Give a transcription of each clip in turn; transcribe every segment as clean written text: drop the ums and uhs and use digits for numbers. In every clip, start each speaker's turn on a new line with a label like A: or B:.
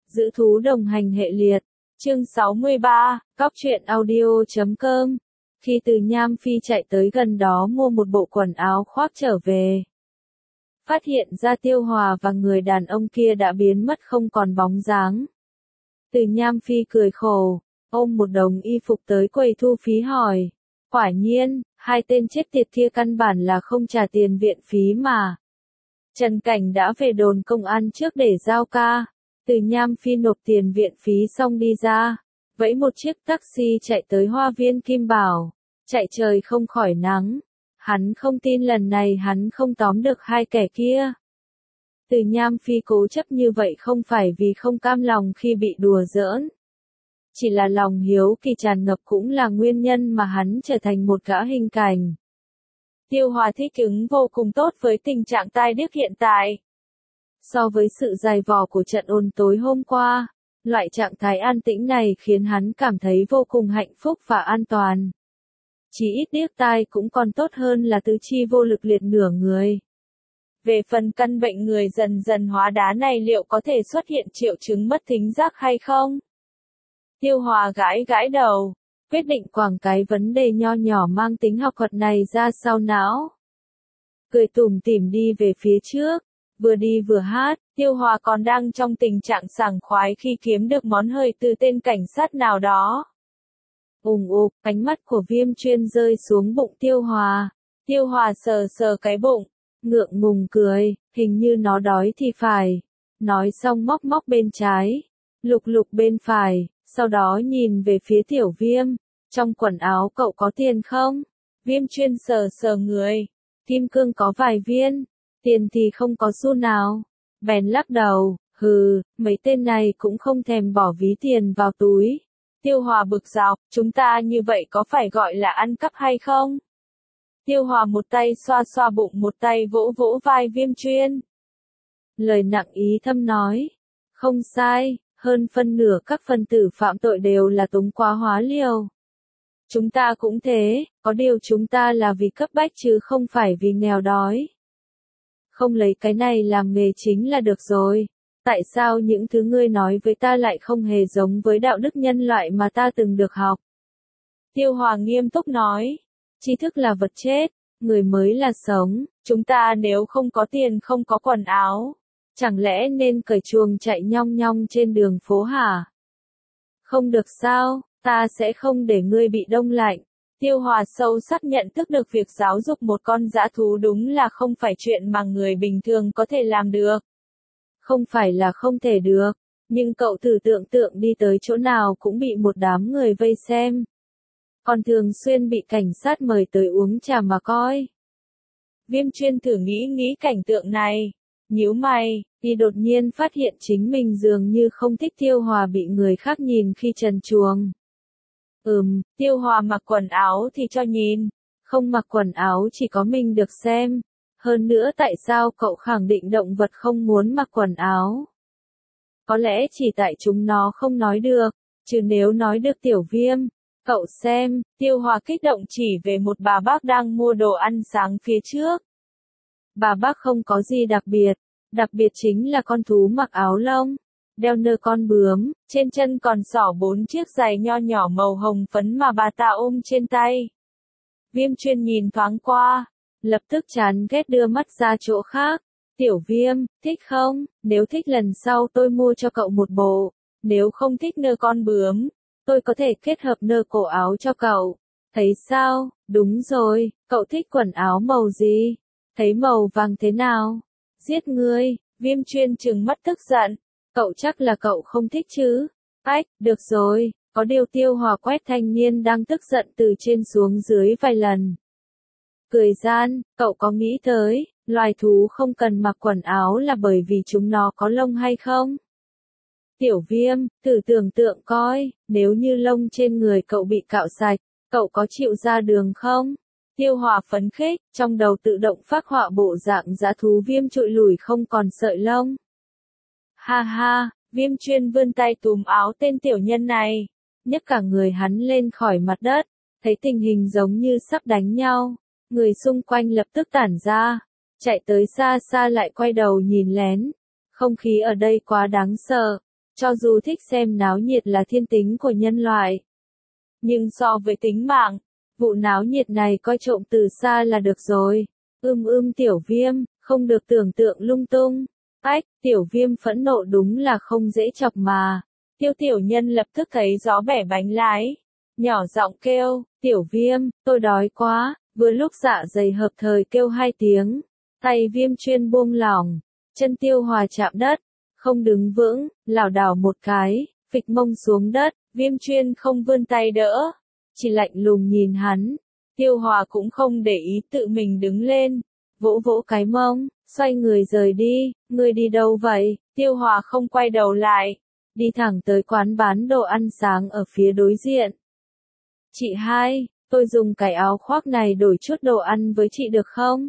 A: Giữ thú đồng hành hệ liệt. Chương 63, Cóc truyện audio.com. Khi Từ Nham Phi chạy tới gần đó mua một bộ quần áo khoác trở về, phát hiện ra Tiêu Hòa và người đàn ông kia đã biến mất không còn bóng dáng. Từ Nham Phi cười khổ, ôm một đống y phục tới quầy thu phí hỏi. Quả nhiên, hai tên chết tiệt kia căn bản là không trả tiền viện phí mà. Trần Cảnh đã về đồn công an trước để giao ca. Từ Nham Phi nộp tiền viện phí xong đi ra, vẫy một chiếc taxi chạy tới Hoa viên Kim Bảo, chạy trời không khỏi nắng. Hắn không tin lần này hắn không tóm được hai kẻ kia. Từ Nham Phi cố chấp như vậy không phải vì không cam lòng khi bị đùa giỡn. Chỉ là lòng hiếu kỳ tràn ngập cũng là nguyên nhân mà hắn trở thành một gã hình cảnh. Tiêu Hòa thích ứng vô cùng tốt với tình trạng tai điếc hiện tại. So với sự dày vò của trận ôn tối hôm qua, loại trạng thái an tĩnh này khiến hắn cảm thấy vô cùng hạnh phúc và an toàn. Chỉ ít điếc tai cũng còn tốt hơn là tứ chi vô lực liệt nửa người. Về phần căn bệnh người dần dần hóa đá này liệu có thể xuất hiện triệu chứng mất thính giác hay không? Tiêu Hòa gãi gãi đầu, quyết định quẳng cái vấn đề nho nhỏ mang tính học thuật này ra sau não. Cười tủm tỉm đi về phía trước, vừa đi vừa hát. Tiêu Hòa còn đang trong tình trạng sảng khoái khi kiếm được món hời từ tên cảnh sát nào đó. Ùng ục, ánh mắt của Viêm Chuyên rơi xuống bụng Tiêu Hòa. Tiêu Hòa sờ sờ cái bụng, ngượng ngùng cười, hình như nó đói thì phải. Nói xong móc móc bên trái, lục lục bên phải, sau đó nhìn về phía Tiểu Viêm. Trong quần áo cậu có tiền không? Viêm Chuyên sờ sờ người. Kim cương có vài viên, tiền thì không có xu nào. Bèn lắc đầu, hừ, mấy tên này cũng không thèm bỏ ví tiền vào túi. Tiêu Hòa bực dọc, chúng ta như vậy có phải gọi là ăn cắp hay không? Tiêu Hòa một tay xoa xoa bụng một tay vỗ vỗ vai Viêm Chuyên. Lời nặng ý thâm nói, không sai, hơn phân nửa các phần tử phạm tội đều là túng quá hóa liều. Chúng ta cũng thế, có điều chúng ta là vì cấp bách chứ không phải vì nghèo đói. Không lấy cái này làm nghề chính là được rồi. Tại sao những thứ ngươi nói với ta lại không hề giống với đạo đức nhân loại mà ta từng được học? Tiêu Hòa nghiêm túc nói, tri thức là vật chết, người mới là sống. Chúng ta nếu không có tiền không có quần áo, chẳng lẽ nên cởi chuồng chạy nhong nhong trên đường phố hả? Không được sao, ta sẽ không để ngươi bị đông lạnh. Tiêu Hòa sâu sắc nhận thức được việc giáo dục một con dã thú đúng là không phải chuyện mà người bình thường có thể làm được. Không phải là không thể được, nhưng cậu thử tưởng tượng đi tới chỗ nào cũng bị một đám người vây xem. Còn thường xuyên bị cảnh sát mời tới uống trà mà coi. Viêm Chuyên thử nghĩ cảnh tượng này, nhíu mày, thì đột nhiên phát hiện chính mình dường như không thích Tiêu Hòa bị người khác nhìn khi trần truồng. Tiêu Hòa mặc quần áo thì cho nhìn, không mặc quần áo chỉ có mình được xem. Hơn nữa tại sao cậu khẳng định động vật không muốn mặc quần áo? Có lẽ chỉ tại chúng nó không nói được, chứ nếu nói được Tiểu Viêm. Cậu xem, Tiêu Hòa kích động chỉ về một bà bác đang mua đồ ăn sáng phía trước. Bà bác không có gì đặc biệt chính là con thú mặc áo lông, đeo nơ con bướm, trên chân còn xỏ 4 chiếc giày nho nhỏ màu hồng phấn mà bà ta ôm trên tay. Viêm Chuyên nhìn thoáng qua, lập tức chán ghét đưa mắt ra chỗ khác. Tiểu Viêm, thích không? Nếu thích lần sau tôi mua cho cậu một bộ. Nếu không thích nơ con bướm, tôi có thể kết hợp nơ cổ áo cho cậu. Thấy sao? Đúng rồi, cậu thích quần áo màu gì? Thấy màu vàng thế nào? Giết ngươi. Viêm Chuyên trừng mắt tức giận. Cậu chắc là cậu không thích chứ? Ách, được rồi. Có điều Tiêu Hòa quét thanh niên đang tức giận từ trên xuống dưới vài lần. Cười gian, cậu có nghĩ tới, loài thú không cần mặc quần áo là bởi vì chúng nó có lông hay không? Tiểu Viêm, thử tưởng tượng coi, nếu như lông trên người cậu bị cạo sạch, cậu có chịu ra đường không? Tiêu Hòa phấn khích, trong đầu tự động phác họa bộ dạng dã thú Viêm trụi lủi không còn sợi lông. Ha ha, Viêm Chuyên vươn tay túm áo tên tiểu nhân này, nhấc cả người hắn lên khỏi mặt đất, thấy tình hình giống như sắp đánh nhau. Người xung quanh lập tức tản ra, chạy tới xa xa lại quay đầu nhìn lén. Không khí ở đây quá đáng sợ, Cho dù thích xem náo nhiệt là thiên tính của nhân loại. Nhưng so với tính mạng, vụ náo nhiệt này coi trộm từ xa là được rồi. Tiểu Viêm, không được tưởng tượng lung tung. Ách, Tiểu Viêm phẫn nộ đúng là không dễ chọc mà. Tiểu Nhân lập tức thấy gió bẻ bánh lái. Nhỏ giọng kêu, Tiểu Viêm, tôi đói quá, vừa lúc dạ dày hợp thời kêu 2 tiếng. Tay Viêm Chuyên buông lỏng, chân Tiêu Hòa chạm đất, không đứng vững, lảo đảo một cái, phịch mông xuống đất, Viêm Chuyên không vươn tay đỡ, chỉ lạnh lùng nhìn hắn. Tiêu Hòa cũng không để ý tự mình đứng lên, vỗ vỗ cái mông, xoay người rời đi, người đi đâu vậy? Tiêu Hòa không quay đầu lại, đi thẳng tới quán bán đồ ăn sáng ở phía đối diện. Chị hai, tôi dùng cái áo khoác này đổi chút đồ ăn với chị được không?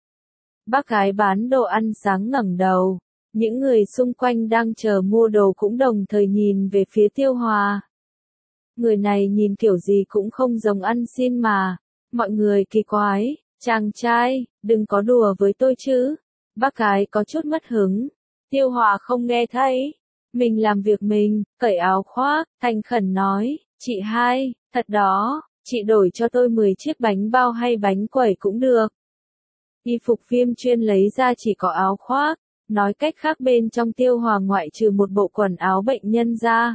A: Bác gái bán đồ ăn sáng ngẩng đầu, những người xung quanh đang chờ mua đồ cũng đồng thời nhìn về phía Tiêu Hòa. Người này nhìn kiểu gì cũng không giống ăn xin mà, mọi người kỳ quái, chàng trai, đừng có đùa với tôi chứ. Bác gái có chút mất hứng, Tiêu Hòa không nghe thấy, mình làm việc mình, cởi áo khoác, thành khẩn nói, chị hai, thật đó, chị đổi cho tôi 10 chiếc bánh bao hay bánh quẩy cũng được. Y phục Viêm Chuyên lấy ra chỉ có áo khoác, nói cách khác bên trong Tiêu Hòa ngoại trừ một bộ quần áo bệnh nhân ra.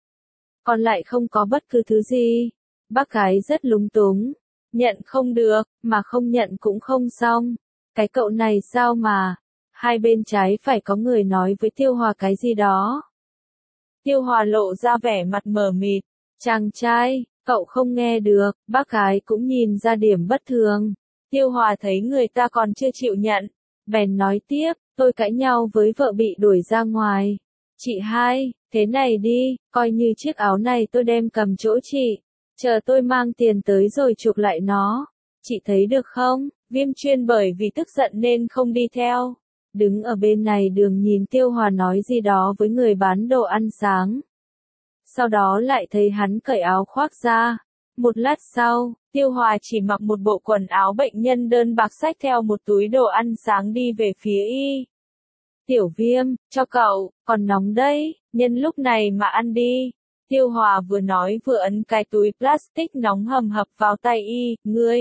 A: Còn lại không có bất cứ thứ gì. Bác gái rất lúng túng, nhận không được, mà không nhận cũng không xong. Cái cậu này sao mà, hai bên trái phải có người nói với Tiêu Hòa cái gì đó. Tiêu Hòa lộ ra vẻ mặt mờ mịt, chàng trai, cậu không nghe được, bác gái cũng nhìn ra điểm bất thường. Tiêu Hòa thấy người ta còn chưa chịu nhận, bèn nói tiếp, tôi cãi nhau với vợ bị đuổi ra ngoài. Chị hai, thế này đi, coi như chiếc áo này tôi đem cầm chỗ chị, chờ tôi mang tiền tới rồi chuộc lại nó. Chị thấy được không? Viêm Chuyên bởi vì tức giận nên không đi theo. Đứng ở bên này đường nhìn Tiêu Hòa nói gì đó với người bán đồ ăn sáng. Sau đó lại thấy hắn cởi áo khoác ra. Một lát sau, Tiêu Hòa chỉ mặc một bộ quần áo bệnh nhân đơn bạc xách theo một túi đồ ăn sáng đi về phía y. Tiểu Viêm, cho cậu, còn nóng đấy, nhân lúc này mà ăn đi. Tiêu Hòa vừa nói vừa ấn cái túi plastic nóng hầm hập vào tay y, ngươi.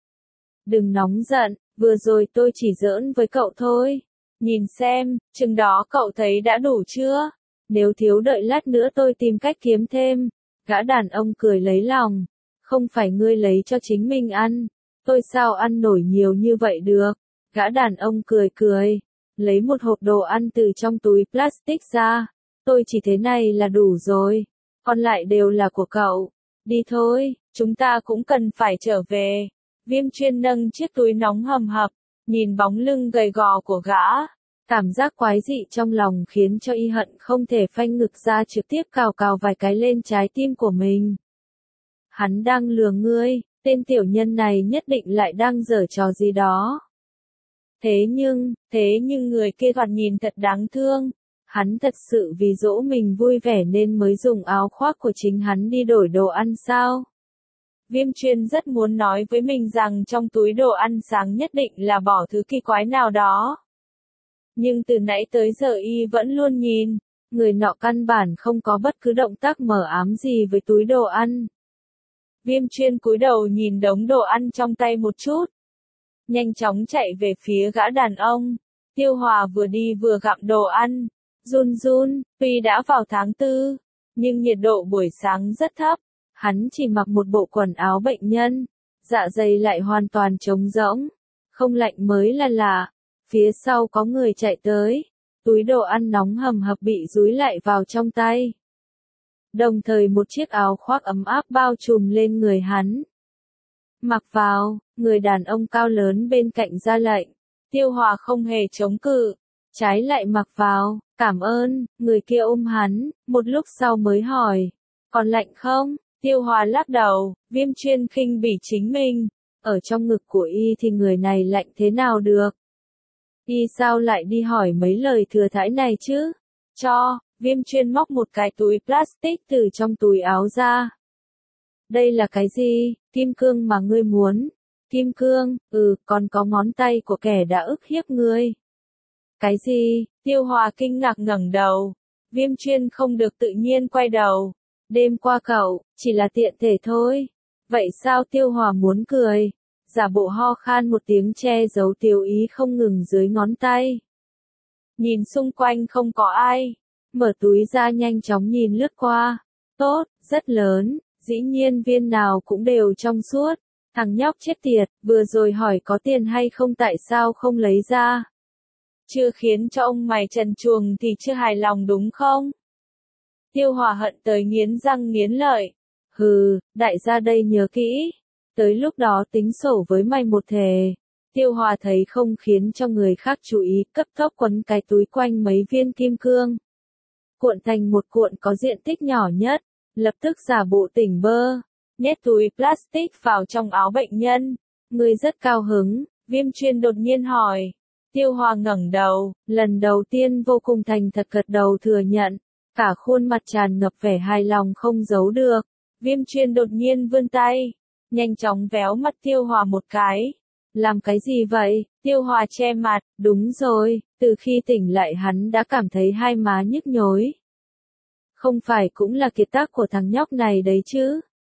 A: Đừng nóng giận, vừa rồi tôi chỉ giỡn với cậu thôi. Nhìn xem, chừng đó cậu thấy đã đủ chưa? Nếu thiếu đợi lát nữa tôi tìm cách kiếm thêm. Gã đàn ông cười lấy lòng. Không phải ngươi lấy cho chính mình ăn. Tôi sao ăn nổi nhiều như vậy được? Gã đàn ông cười cười. Lấy một hộp đồ ăn từ trong túi plastic ra. Tôi chỉ thế này là đủ rồi. Còn lại đều là của cậu. Đi thôi, chúng ta cũng cần phải trở về. Viêm Chuyên nâng chiếc túi nóng hầm hập, nhìn bóng lưng gầy gò của gã. Cảm giác quái dị trong lòng khiến cho y hận không thể phanh ngực ra trực tiếp cào cào vài cái lên trái tim của mình. Hắn đang lừa ngươi, tên tiểu nhân này nhất định lại đang giở trò gì đó. Thế nhưng người kia thoạt nhìn thật đáng thương. Hắn thật sự vì dỗ mình vui vẻ nên mới dùng áo khoác của chính hắn đi đổi đồ ăn sao? Viêm Chuyên rất muốn nói với mình rằng trong túi đồ ăn sáng nhất định là bỏ thứ kỳ quái nào đó. Nhưng từ nãy tới giờ y vẫn luôn nhìn, người nọ căn bản không có bất cứ động tác mờ ám gì với túi đồ ăn. Viêm Chuyên cúi đầu nhìn đống đồ ăn trong tay một chút. Nhanh chóng chạy về phía gã đàn ông. Tiêu Hòa vừa đi vừa gặm đồ ăn. Run, tuy đã vào tháng 4, nhưng nhiệt độ buổi sáng rất thấp. Hắn chỉ mặc một bộ quần áo bệnh nhân. Dạ dày lại hoàn toàn trống rỗng. Không lạnh mới là lạ. Phía sau có người chạy tới. Túi đồ ăn nóng hầm hập bị dúi lại vào trong tay. Đồng thời một chiếc áo khoác ấm áp bao trùm lên người hắn. Mặc vào, người đàn ông cao lớn bên cạnh ra lệnh. Tiêu Hòa không hề chống cự. Trái lại mặc vào, cảm ơn, người kia ôm hắn, một lúc sau mới hỏi. Còn lạnh không? Tiêu Hòa lắc đầu, Viêm Chuyên khinh bỉ chính mình. Ở trong ngực của y thì người này lạnh thế nào được? Y sao lại đi hỏi mấy lời thừa thãi này chứ? Viêm Chuyên móc một cái túi plastic từ trong túi áo ra. Đây là cái gì? Kim cương mà ngươi muốn? Kim cương, còn có ngón tay của kẻ đã ức hiếp ngươi. Cái gì? Tiêu Hòa kinh ngạc ngẩng đầu. Viêm Chuyên không được tự nhiên quay đầu. Đêm qua cậu, chỉ là tiện thể thôi. Vậy sao? Tiêu Hòa muốn cười. Giả bộ ho khan một tiếng che giấu tiêu ý không ngừng dưới ngón tay. Nhìn xung quanh không có ai. Mở túi ra nhanh chóng nhìn lướt qua. Tốt, rất lớn, dĩ nhiên viên nào cũng đều trong suốt. Thằng nhóc chết tiệt, vừa rồi hỏi có tiền hay không tại sao không lấy ra. Chưa khiến cho ông mày trần truồng thì chưa hài lòng đúng không? Tiêu Hòa hận tới nghiến răng nghiến lợi. Hừ, đại gia đây nhớ kỹ. Tới lúc đó tính sổ với mày một thề. Tiêu Hòa thấy không khiến cho người khác chú ý, cấp tốc quấn cái túi quanh mấy viên kim cương. Cuộn thành một cuộn có diện tích nhỏ nhất, lập tức giả bộ tỉnh bơ, nhét túi plastic vào trong áo bệnh nhân. Người rất cao hứng, Viêm Chuyên đột nhiên hỏi. Tiêu Hòa ngẩng đầu, lần đầu tiên vô cùng thành thật gật đầu thừa nhận, cả khuôn mặt tràn ngập vẻ hài lòng không giấu được. Viêm Chuyên đột nhiên vươn tay, nhanh chóng véo mặt Tiêu Hòa một cái. Làm cái gì vậy? Tiêu Hòa che mặt, đúng rồi, từ khi tỉnh lại hắn đã cảm thấy hai má nhức nhối. Không phải cũng là kiệt tác của thằng nhóc này đấy chứ?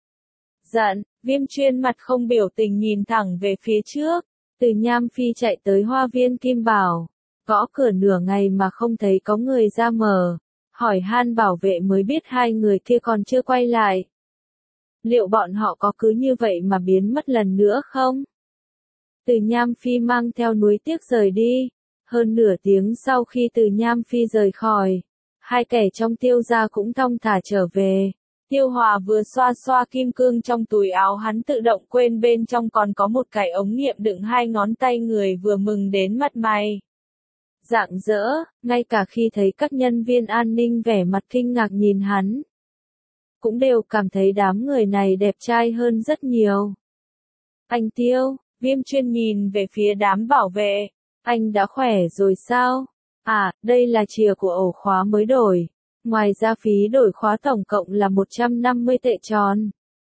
A: Giận, Viêm Chuyên mặt không biểu tình nhìn thẳng về phía trước. Từ Nham Phi chạy tới Hoa Viên Kim Bảo, gõ cửa nửa ngày mà không thấy có người ra mở. Hỏi han bảo vệ mới biết hai người kia còn chưa quay lại. Liệu bọn họ có cứ như vậy mà biến mất lần nữa không? Từ Nham Phi mang theo nuối tiếc rời đi. Hơn nửa tiếng sau khi Từ Nham Phi rời khỏi, hai kẻ trong Tiêu gia cũng thong thả trở về. Tiêu Hòa vừa xoa xoa kim cương trong túi áo hắn tự động quên bên trong còn có một cái ống nghiệm đựng hai ngón tay người vừa mừng đến mặt mày. Rạng rỡ, ngay cả khi thấy các nhân viên an ninh vẻ mặt kinh ngạc nhìn hắn, cũng đều cảm thấy đám người này đẹp trai hơn rất nhiều. Anh Tiêu, Viêm Chuyên nhìn về phía đám bảo vệ. Anh đã khỏe rồi sao? À, đây là chìa của ổ khóa mới đổi. Ngoài ra phí đổi khóa tổng cộng là 150 tệ tròn.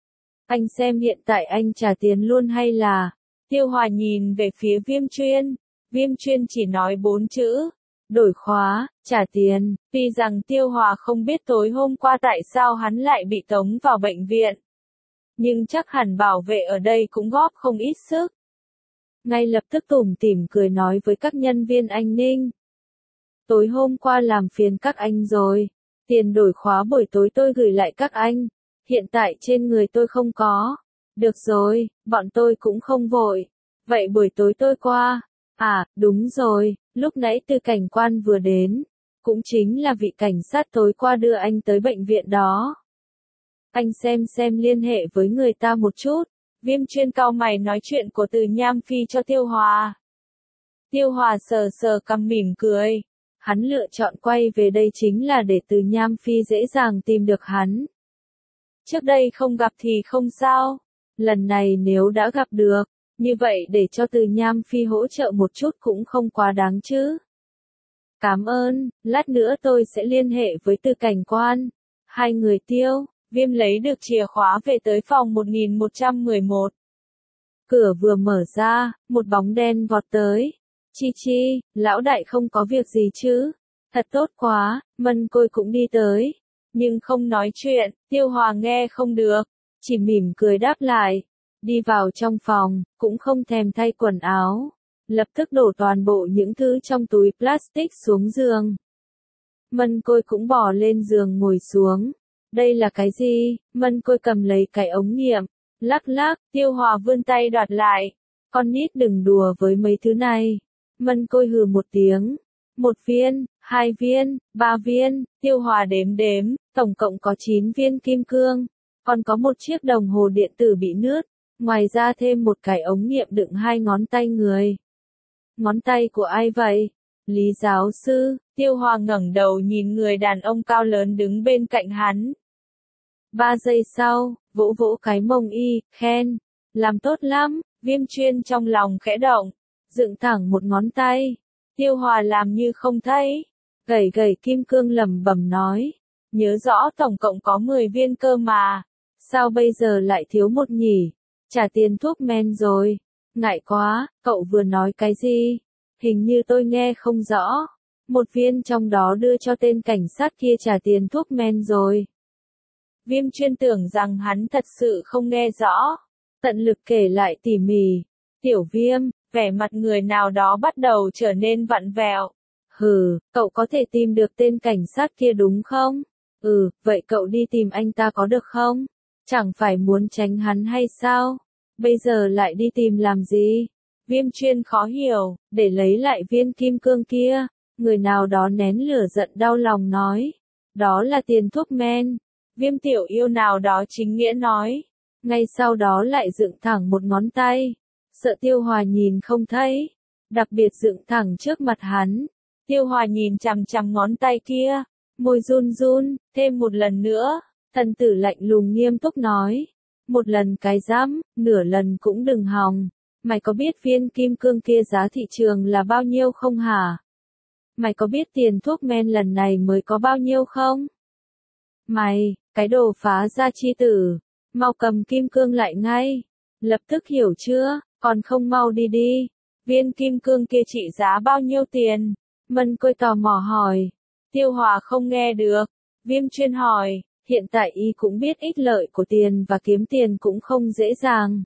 A: Anh xem hiện tại anh trả tiền luôn hay là... Tiêu Hòa nhìn về phía Viêm Chuyên. Viêm Chuyên chỉ nói 4 chữ. Đổi khóa, trả tiền. Tuy rằng Tiêu Hòa không biết tối hôm qua tại sao hắn lại bị tống vào bệnh viện. Nhưng chắc hẳn bảo vệ ở đây cũng góp không ít sức. Ngay lập tức tủm tỉm cười nói với các nhân viên an ninh. Tối hôm qua làm phiền các anh rồi. Tiền đổi khóa buổi tối tôi gửi lại các anh. Hiện tại trên người tôi không có. Được rồi, bọn tôi cũng không vội. Vậy buổi tối tôi qua. À, đúng rồi, lúc nãy Từ cảnh quan vừa đến. Cũng chính là vị cảnh sát tối qua đưa anh tới bệnh viện đó. Anh xem liên hệ với người ta một chút. Viêm Chuyên cau mày nói chuyện của Từ Nham Phi cho Tiêu Hòa. Tiêu Hòa sờ sờ cằm mỉm cười. Hắn lựa chọn quay về đây chính là để Từ Nham Phi dễ dàng tìm được hắn. Trước đây không gặp thì không sao. Lần này nếu đã gặp được, như vậy để cho Từ Nham Phi hỗ trợ một chút cũng không quá đáng chứ. Cảm ơn, lát nữa tôi sẽ liên hệ với Từ cảnh quan. Hai người Tiêu, Viêm lấy được chìa khóa về tới phòng 1111. Cửa vừa mở ra, một bóng đen vọt tới. Chi, lão đại không có việc gì chứ? Thật tốt quá, Mân Côi cũng đi tới. Nhưng không nói chuyện, Tiêu Hòa nghe không được. Chỉ mỉm cười đáp lại. Đi vào trong phòng, cũng không thèm thay quần áo. Lập tức đổ toàn bộ những thứ trong túi plastic xuống giường. Mân Côi cũng bò lên giường ngồi xuống. Đây là cái gì? Mân Côi cầm lấy cái ống nghiệm. Lắc, Tiêu Hòa vươn tay đoạt lại. Con nít đừng đùa với mấy thứ này. Mân Côi hừ một tiếng. 1 viên, 2 viên, 3 viên, Tiêu Hòa đếm, tổng cộng có 9 viên kim cương. Còn có một chiếc đồng hồ điện tử bị nứt. Ngoài ra thêm một cái ống nghiệm đựng hai ngón tay người. Ngón tay của ai vậy? Lý giáo sư. Tiêu Hòa ngẩng đầu nhìn người đàn ông cao lớn đứng bên cạnh hắn. 3 giây sau, vỗ cái mông y, khen. Làm tốt lắm. Viêm Chuyên trong lòng khẽ động. Dựng thẳng một ngón tay. Tiêu Hòa làm như không thấy. Gẩy kim cương lẩm bẩm nói. Nhớ rõ tổng cộng có 10 viên cơ mà. Sao bây giờ lại thiếu một nhỉ? Trả tiền thuốc men rồi. Ngại quá, cậu vừa nói cái gì? Hình như tôi nghe không rõ. Một viên trong đó đưa cho tên cảnh sát kia trả tiền thuốc men rồi. Viêm Chuyên tưởng rằng hắn thật sự không nghe rõ. Tận lực kể lại tỉ mỉ. Tiểu Viêm, vẻ mặt người nào đó bắt đầu trở nên vặn vẹo. Hừ, cậu có thể tìm được tên cảnh sát kia đúng không? Ừ, vậy cậu đi tìm anh ta có được không? Chẳng phải muốn tránh hắn hay sao? Bây giờ lại đi tìm làm gì? Viêm Chuyên khó hiểu, để lấy lại viên kim cương kia. Người nào đó nén lửa giận đau lòng nói. Đó là tiền thuốc men. Viêm Tiểu Yêu nào đó chính nghĩa nói. Ngay sau đó lại dựng thẳng một ngón tay. Sợ Tiêu Hòa nhìn không thấy. Đặc biệt dựng thẳng trước mặt hắn. Tiêu Hòa nhìn chằm chằm ngón tay kia. Môi run run, thêm một lần nữa. Thần tử lạnh lùng nghiêm túc nói. Một lần cái dám, nửa lần cũng đừng hòng. Mày có biết viên kim cương kia giá thị trường là bao nhiêu không hả? Mày có biết tiền thuốc men lần này mới có bao nhiêu không? Mày, cái đồ phá gia chi tử, mau cầm kim cương lại ngay. Lập tức hiểu chưa, còn không mau đi đi. Viên kim cương kia trị giá bao nhiêu tiền? Mân Côi tò mò hỏi. Tiêu Hòa không nghe được. Viêm Chuyên hỏi, hiện tại y cũng biết ích lợi của tiền và kiếm tiền cũng không dễ dàng.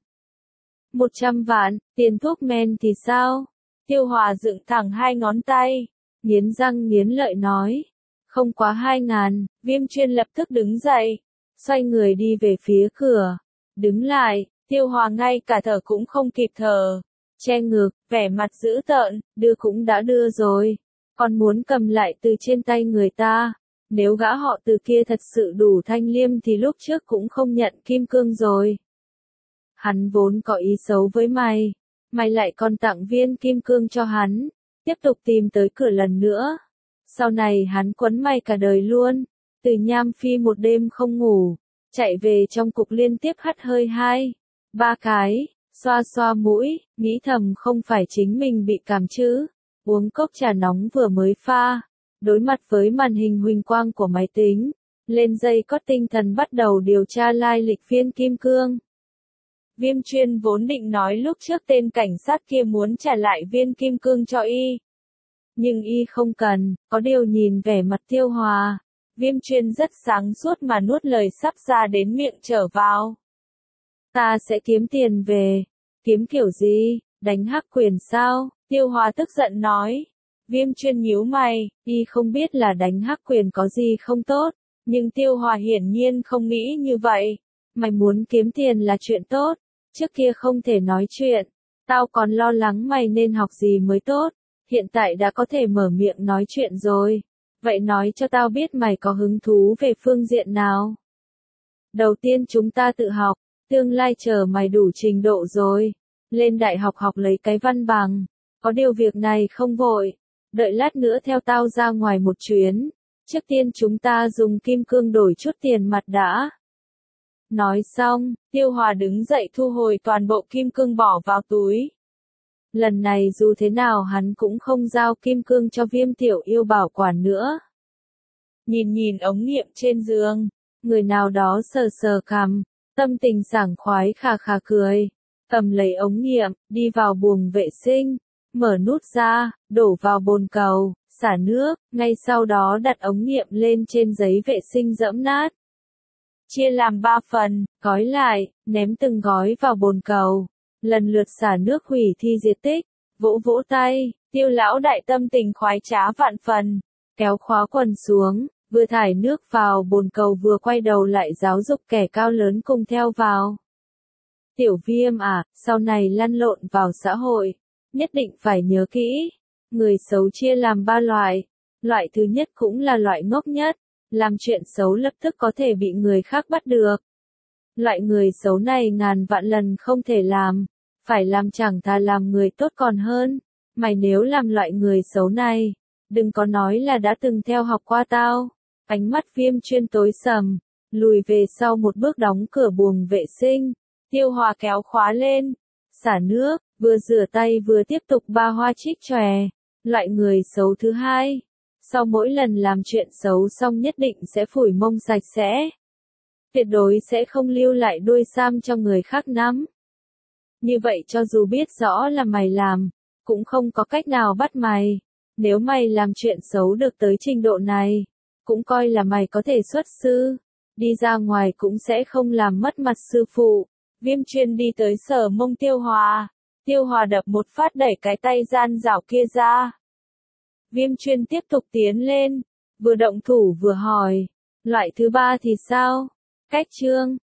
A: 100 vạn, tiền thuốc men thì sao? Tiêu Hòa dựng thẳng hai ngón tay, nghiến răng nghiến lợi nói. Không quá 2.000, Viêm Chuyên lập tức đứng dậy, xoay người đi về phía cửa. Đứng lại, Tiêu Hòa ngay cả thở cũng không kịp thở. Che ngực, vẻ mặt dữ tợn, đưa cũng đã đưa rồi. Còn muốn cầm lại từ trên tay người ta. Nếu gã họ Từ kia thật sự đủ thanh liêm thì lúc trước cũng không nhận kim cương rồi. Hắn vốn có ý xấu với mày. Mày lại còn tặng viên kim cương cho hắn. Tiếp tục tìm tới cửa lần nữa. Sau này hắn quấn mày cả đời luôn. Từ Nham Phi một đêm không ngủ. Chạy về trong cục liên tiếp hắt hơi 2-3 cái. Xoa xoa mũi, nghĩ thầm không phải chính mình bị cảm chứ. Uống cốc trà nóng vừa mới pha. Đối mặt với màn hình huỳnh quang của máy tính. Lên dây có tinh thần bắt đầu điều tra lai lịch viên kim cương. Viêm Chuyên vốn định nói lúc trước tên cảnh sát kia muốn trả lại viên kim cương cho y. Nhưng y không cần, có điều nhìn vẻ mặt Tiêu Hòa. Viêm Chuyên rất sáng suốt mà nuốt lời sắp ra đến miệng trở vào. Ta sẽ kiếm tiền về. Kiếm kiểu gì, đánh hắc quyền sao? Tiêu Hòa tức giận nói. Viêm Chuyên nhíu mày, y không biết là đánh hắc quyền có gì không tốt. Nhưng Tiêu Hòa hiển nhiên không nghĩ như vậy. Mày muốn kiếm tiền là chuyện tốt. Trước kia không thể nói chuyện. Tao còn lo lắng mày nên học gì mới tốt. Hiện tại đã có thể mở miệng nói chuyện rồi. Vậy nói cho tao biết mày có hứng thú về phương diện nào. Đầu tiên chúng ta tự học. Tương lai chờ mày đủ trình độ rồi. Lên đại học học lấy cái văn bằng. Có điều việc này không vội. Đợi lát nữa theo tao ra ngoài một chuyến. Trước tiên chúng ta dùng kim cương đổi chút tiền mặt đã. Nói xong, Tiêu Hòa đứng dậy thu hồi toàn bộ kim cương bỏ vào túi. Lần này dù thế nào hắn cũng không giao kim cương cho Viêm Tiểu Yêu bảo quản nữa. Nhìn ống nghiệm trên giường, người nào đó sờ sờ cằm, tâm tình sảng khoái khà khà cười. Cầm lấy ống nghiệm, đi vào buồng vệ sinh, mở nút ra, đổ vào bồn cầu, xả nước, ngay sau đó đặt ống nghiệm lên trên giấy vệ sinh giẫm nát. Chia làm 3 phần, gói lại, ném từng gói vào bồn cầu. Lần lượt xả nước hủy thi diệt tích, vỗ vỗ tay, Tiêu lão đại tâm tình khoái trá vạn phần, kéo khóa quần xuống, vừa thải nước vào bồn cầu vừa quay đầu lại giáo dục kẻ cao lớn cùng theo vào. Tiểu Viêm à, sau này lăn lộn vào xã hội, nhất định phải nhớ kỹ, người xấu chia làm 3 loại, loại thứ nhất cũng là loại ngốc nhất, làm chuyện xấu lập tức có thể bị người khác bắt được. Loại người xấu này ngàn vạn lần không thể làm, phải làm chẳng thà làm người tốt còn hơn. Mày nếu làm loại người xấu này, đừng có nói là đã từng theo học qua tao. Ánh mắt Viêm Chuyên tối sầm, lùi về sau một bước đóng cửa buồng vệ sinh. Tiêu Hòa kéo khóa lên, xả nước, vừa rửa tay vừa tiếp tục ba hoa trích chòe. Loại người xấu thứ hai, sau mỗi lần làm chuyện xấu xong nhất định sẽ phủi mông sạch sẽ. Tuyệt đối sẽ không lưu lại đuôi sam cho người khác nắm. Như vậy cho dù biết rõ là mày làm, cũng không có cách nào bắt mày. Nếu mày làm chuyện xấu được tới trình độ này, cũng coi là mày có thể xuất sư. Đi ra ngoài cũng sẽ không làm mất mặt sư phụ. Viêm Chuyên đi tới Sở Mông Tiêu Hòa. Tiêu Hòa đập một phát đẩy cái tay gian dảo kia ra. Viêm Chuyên tiếp tục tiến lên, vừa động thủ vừa hỏi, loại thứ ba thì sao? Cách Trương,